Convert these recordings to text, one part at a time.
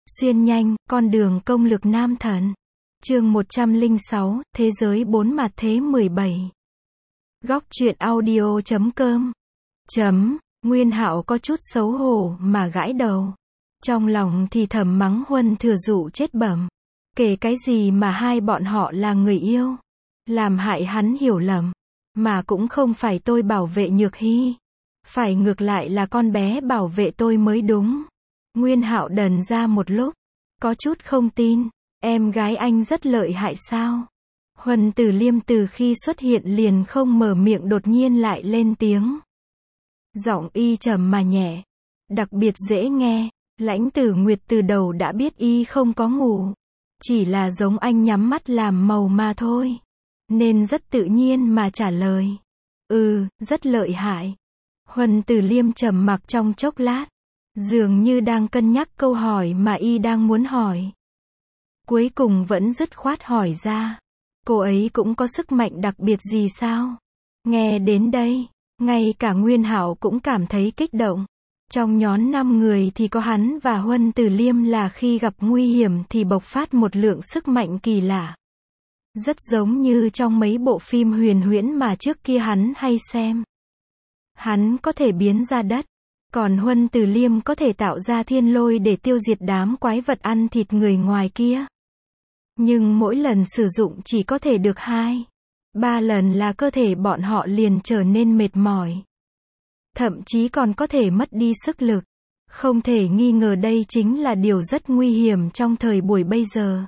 Xuyên nhanh, con đường công lực nam thần. Chương 106, Thế giới 4 mặt thế 17. Góc truyện audio.com. Nguyên Hạo có chút xấu hổ mà gãi đầu. Trong lòng thì thầm mắng Huân Thừa Dụ chết bẩm. Kể cái gì mà hai bọn họ là người yêu. Làm hại hắn hiểu lầm. Mà cũng không phải tôi bảo vệ Nhược Hy. Phải ngược lại là con bé bảo vệ tôi mới đúng. Nguyên Hạo đần ra một lúc. Có chút không tin. Em gái anh rất lợi hại sao? Huân Tử Liêm từ khi xuất hiện liền không mở miệng đột nhiên lại lên tiếng. Giọng y trầm mà nhẹ. Đặc biệt dễ nghe. Lãnh Tử Nguyệt từ đầu đã biết y không có ngủ. Chỉ là giống anh nhắm mắt làm màu mà thôi. Nên rất tự nhiên mà trả lời. Rất lợi hại. Huân Tử Liêm trầm mặc trong chốc lát. Dường như đang cân nhắc câu hỏi mà y đang muốn hỏi. Cuối cùng vẫn dứt khoát hỏi ra. Cô ấy cũng có sức mạnh đặc biệt gì sao? Nghe đến đây, ngay cả Nguyên Hạo cũng cảm thấy kích động. Trong nhóm 5 người thì có hắn và Huân Tử Liêm là khi gặp nguy hiểm thì bộc phát một lượng sức mạnh kỳ lạ. Rất giống như trong mấy bộ phim huyền huyễn mà trước kia hắn hay xem. Hắn có thể biến ra đất. Còn Huân Tử Liêm có thể tạo ra thiên lôi để tiêu diệt đám quái vật ăn thịt người ngoài kia. Nhưng mỗi lần sử dụng chỉ có thể được 2-3 lần là cơ thể bọn họ liền trở nên mệt mỏi. Thậm chí còn có thể mất đi sức lực. Không thể nghi ngờ đây chính là điều rất nguy hiểm trong thời buổi bây giờ.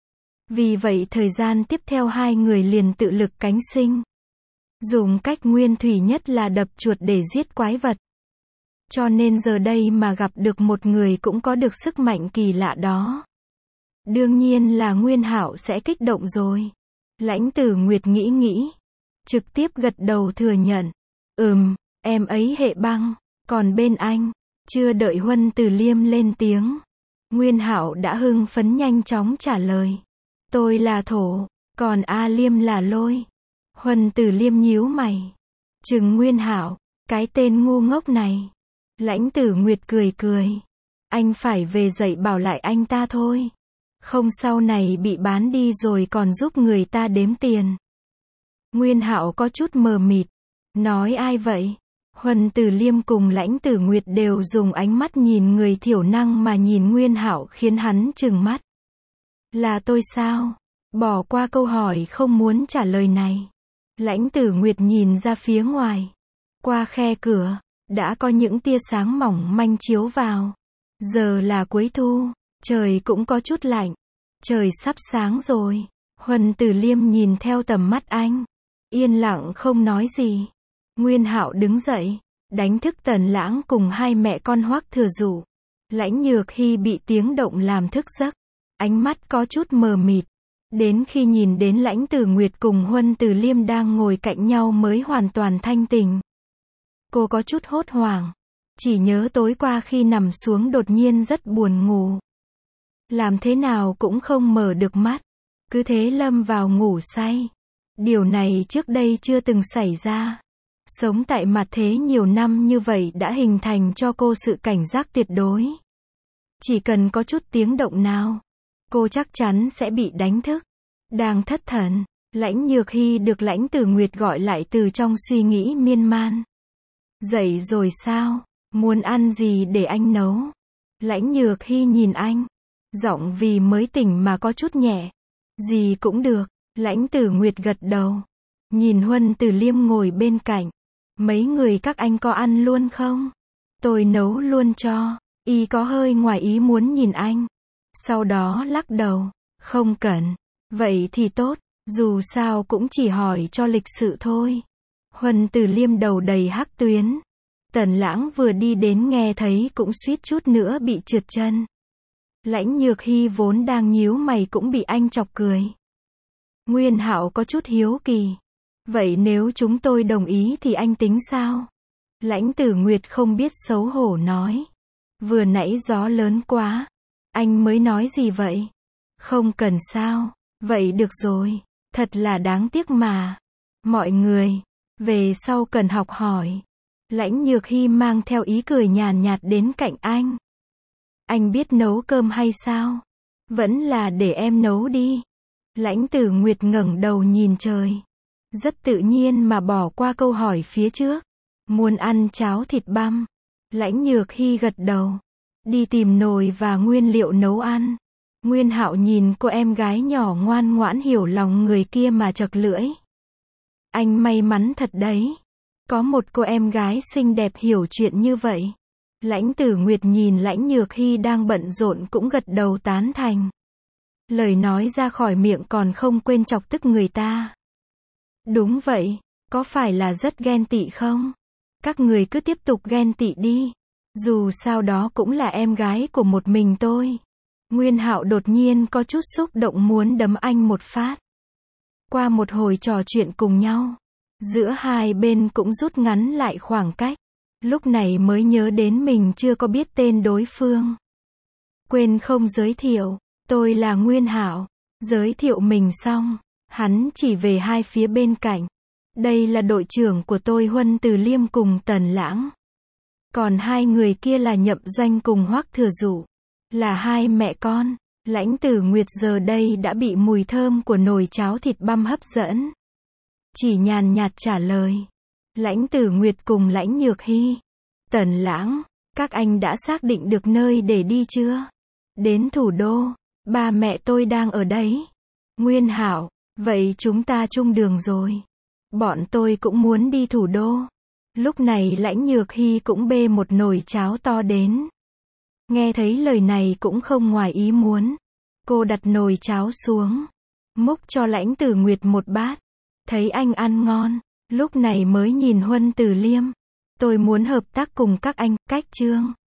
Vì vậy thời gian tiếp theo hai người liền tự lực cánh sinh. Dùng cách nguyên thủy nhất là đập chuột để giết quái vật. Cho nên giờ đây mà gặp được một người cũng có được sức mạnh kỳ lạ đó. Đương nhiên là Nguyên Hạo sẽ kích động rồi. Lãnh Tử Nguyệt nghĩ. Trực tiếp gật đầu thừa nhận. Em ấy hệ băng. Còn bên anh, chưa đợi Huân Tử Liêm lên tiếng. Nguyên Hạo đã hưng phấn nhanh chóng trả lời. Tôi là thổ, còn A Liêm là lôi. Huân Tử Liêm nhíu mày. Trừng Nguyên Hạo, cái tên ngu ngốc này. Lãnh Tử Nguyệt cười. Anh phải về dạy bảo lại anh ta thôi. Không sau này bị bán đi rồi còn giúp người ta đếm tiền. Nguyên Hạo có chút mờ mịt. Nói ai vậy? Huân Tử Liêm cùng Lãnh Tử Nguyệt đều dùng ánh mắt nhìn người thiểu năng mà nhìn Nguyên Hạo khiến hắn trừng mắt. Là tôi sao? Bỏ qua câu hỏi không muốn trả lời này. Lãnh Tử Nguyệt nhìn ra phía ngoài. Qua khe cửa, đã có những tia sáng mỏng manh chiếu vào. Giờ là cuối thu, trời cũng có chút lạnh. Trời sắp sáng rồi. Huân Tử Liêm nhìn theo tầm mắt anh. Yên lặng không nói gì. Nguyên Hạo đứng dậy, đánh thức Tần Lãng cùng hai mẹ con Hoắc Thừa Dụ. Lãnh Nhược Hy bị tiếng động làm thức giấc. Ánh mắt có chút mờ mịt. Đến khi nhìn đến Lãnh Tử Nguyệt cùng Huân Tử Liêm đang ngồi cạnh nhau mới hoàn toàn thanh tỉnh. Cô có chút hốt hoảng. Chỉ nhớ tối qua khi nằm xuống đột nhiên rất buồn ngủ. Làm thế nào cũng không mở được mắt. Cứ thế lâm vào ngủ say. Điều này trước đây chưa từng xảy ra. Sống tại mặt thế nhiều năm như vậy đã hình thành cho cô sự cảnh giác tuyệt đối. Chỉ cần có chút tiếng động nào, cô chắc chắn sẽ bị đánh thức. Đang thất thần, Lãnh Nhược Hy được Lãnh Tử Nguyệt gọi lại từ trong suy nghĩ miên man. Dậy rồi sao? Muốn ăn gì để anh nấu? Lãnh Nhược Hy nhìn anh. Giọng vì mới tỉnh mà có chút nhẹ. Gì cũng được. Lãnh Tử Nguyệt gật đầu. Nhìn Huân Tử Liêm ngồi bên cạnh. Mấy người các anh có ăn luôn không? Tôi nấu luôn cho. Y có hơi ngoài ý muốn nhìn anh. Sau đó lắc đầu. Không cần. Vậy thì tốt. Dù sao cũng chỉ hỏi cho lịch sự thôi. Huân Tử Liêm đầu đầy hắc tuyến. Tần Lãng vừa đi đến nghe thấy cũng suýt chút nữa bị trượt chân. Lãnh Nhược Hy vốn đang nhíu mày cũng bị anh chọc cười. Nguyên Hạo có chút hiếu kỳ. Vậy nếu chúng tôi đồng ý thì anh tính sao? Lãnh Tử Nguyệt không biết xấu hổ nói. Vừa nãy gió lớn quá. Anh mới nói gì vậy? Không cần sao. Vậy được rồi. Thật là đáng tiếc mà. Mọi người, về sau cần học hỏi. Lãnh Nhược Hy mang theo ý cười nhàn nhạt đến cạnh anh. Anh biết nấu cơm hay sao? Vẫn là để em nấu đi. Lãnh Tử Nguyệt ngẩng đầu nhìn trời. Rất tự nhiên mà bỏ qua câu hỏi phía trước. Muốn ăn cháo thịt băm. Lãnh Nhược Hy gật đầu. Đi tìm nồi và nguyên liệu nấu ăn. Nguyên Hạo nhìn cô em gái nhỏ ngoan ngoãn hiểu lòng người kia mà chật lưỡi. Anh may mắn thật đấy. Có một cô em gái xinh đẹp hiểu chuyện như vậy. Lãnh Tử Nguyệt nhìn Lãnh Nhược Hy đang bận rộn cũng gật đầu tán thành. Lời nói ra khỏi miệng còn không quên chọc tức người ta. Đúng vậy, có phải là rất ghen tị không? Các người cứ tiếp tục ghen tị đi. Dù sao đó cũng là em gái của một mình tôi. Nguyên Hạo đột nhiên có chút xúc động muốn đấm anh một phát. Qua một hồi trò chuyện cùng nhau, giữa hai bên cũng rút ngắn lại khoảng cách. Lúc này mới nhớ đến mình chưa có biết tên đối phương. Quên không giới thiệu, tôi là Nguyên Hạo. Giới thiệu mình xong, hắn chỉ về hai phía bên cạnh. Đây là đội trưởng của tôi Huân Từ Liêm cùng Tần Lãng. Còn hai người kia là Nhậm Doanh cùng Hoắc Thừa Dụ. Là hai mẹ con. Lãnh Tử Nguyệt giờ đây đã bị mùi thơm của nồi cháo thịt băm hấp dẫn. Chỉ nhàn nhạt trả lời. Lãnh Tử Nguyệt cùng Lãnh Nhược Hy. Tần Lãng, các anh đã xác định được nơi để đi chưa? Đến thủ đô, ba mẹ tôi đang ở đấy. Nguyên Hạo, vậy chúng ta chung đường rồi. Bọn tôi cũng muốn đi thủ đô. Lúc này Lãnh Nhược Hy cũng bê một nồi cháo to đến. Nghe thấy lời này cũng không ngoài ý muốn. Cô đặt nồi cháo xuống, múc cho Lãnh Tử Nguyệt một bát. Thấy anh ăn ngon, lúc này mới nhìn Huân Từ Liêm. Tôi muốn hợp tác cùng các anh, cách chương.